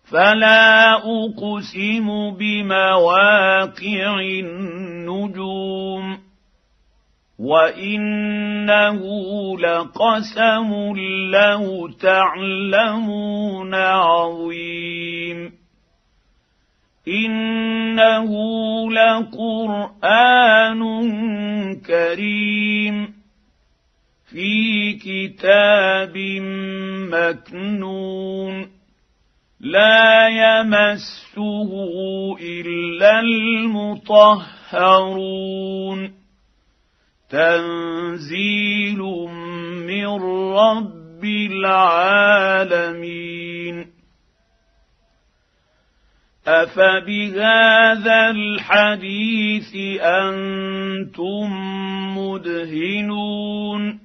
فلا أقسم بمواقع النجوم وإنه لقسم لو تعلمون عظيم إنه لقرآن كريم في كتاب مكنون لا يمسه إلا المطهرون تنزيل من رب العالمين أفبهذا الحديث أنتم مدهنون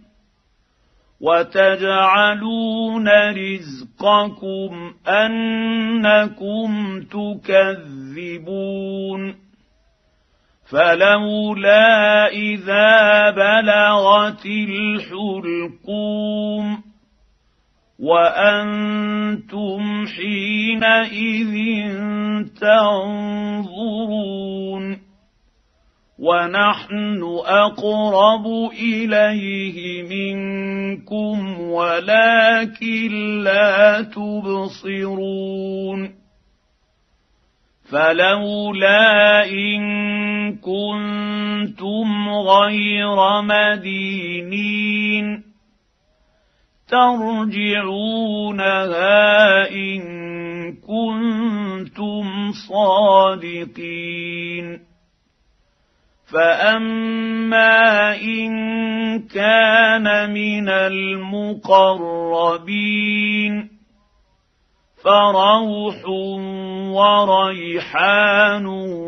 وتجعلون رزقكم أنكم تكذبون فلولا إذا بلغت الحلقوم وأنتم حينئذ تنظرون ونحن أقرب إليه منكم ولكن لا تبصرون فلولا إن كنتم غير مدينين ترجعونها إن كنتم صادقين فأما إن كان من المقربين فروح وريحان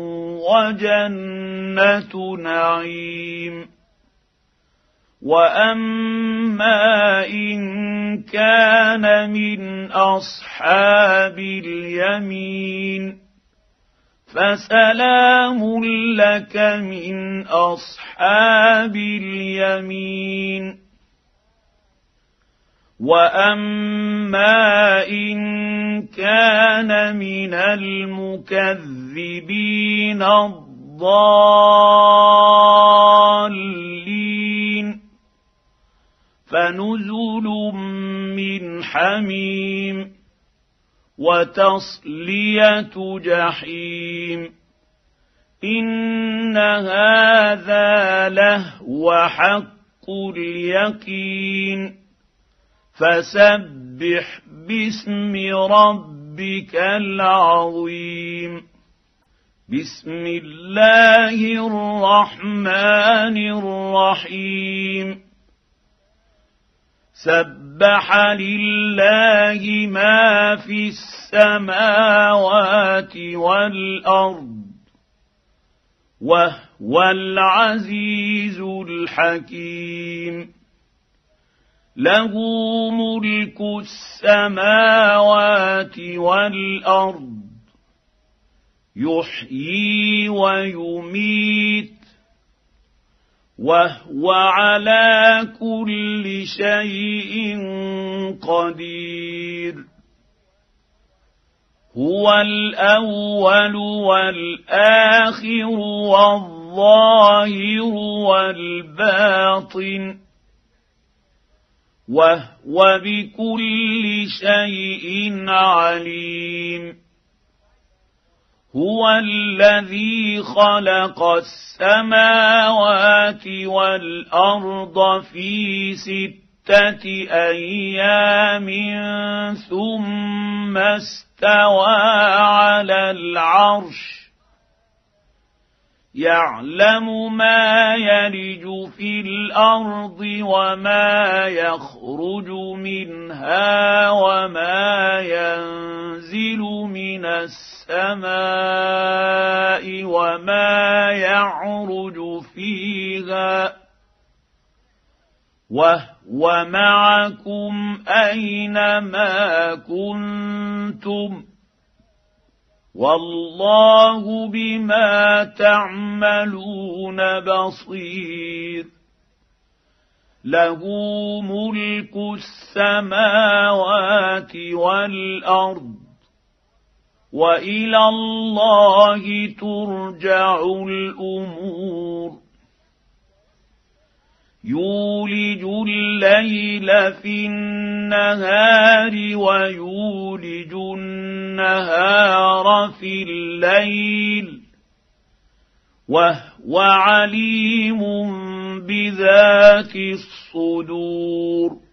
وجنة نعيم وأما إن كان من أصحاب اليمين فسلام لك من أصحاب اليمين وأما إن كان من المكذبين الضالين فنزل من حميم وتصلية جحيم إن هذا لهو حق اليقين فسبح باسم ربك العظيم بسم الله الرحمن الرحيم سبح لله ما في السماوات والأرض وهو العزيز الحكيم له ملك السماوات والأرض يحيي ويميت وهو على كل شيء قدير هو الأول والآخر والظاهر والباطن وهو بكل شيء عليم هو الذي خلق السماوات والأرض في 6 أيام ثم استوى على العرش يعلم ما يلج في الأرض وما يخرج منها وما ينزل من السماء وما يعرج فيها وهو معكم أينما كنتم والله بما تعملون بصير له ملك السماوات والأرض والى الله ترجع الامور يولج الليل في النهار ويولج النهار في الليل وهو عليم بذات الصدور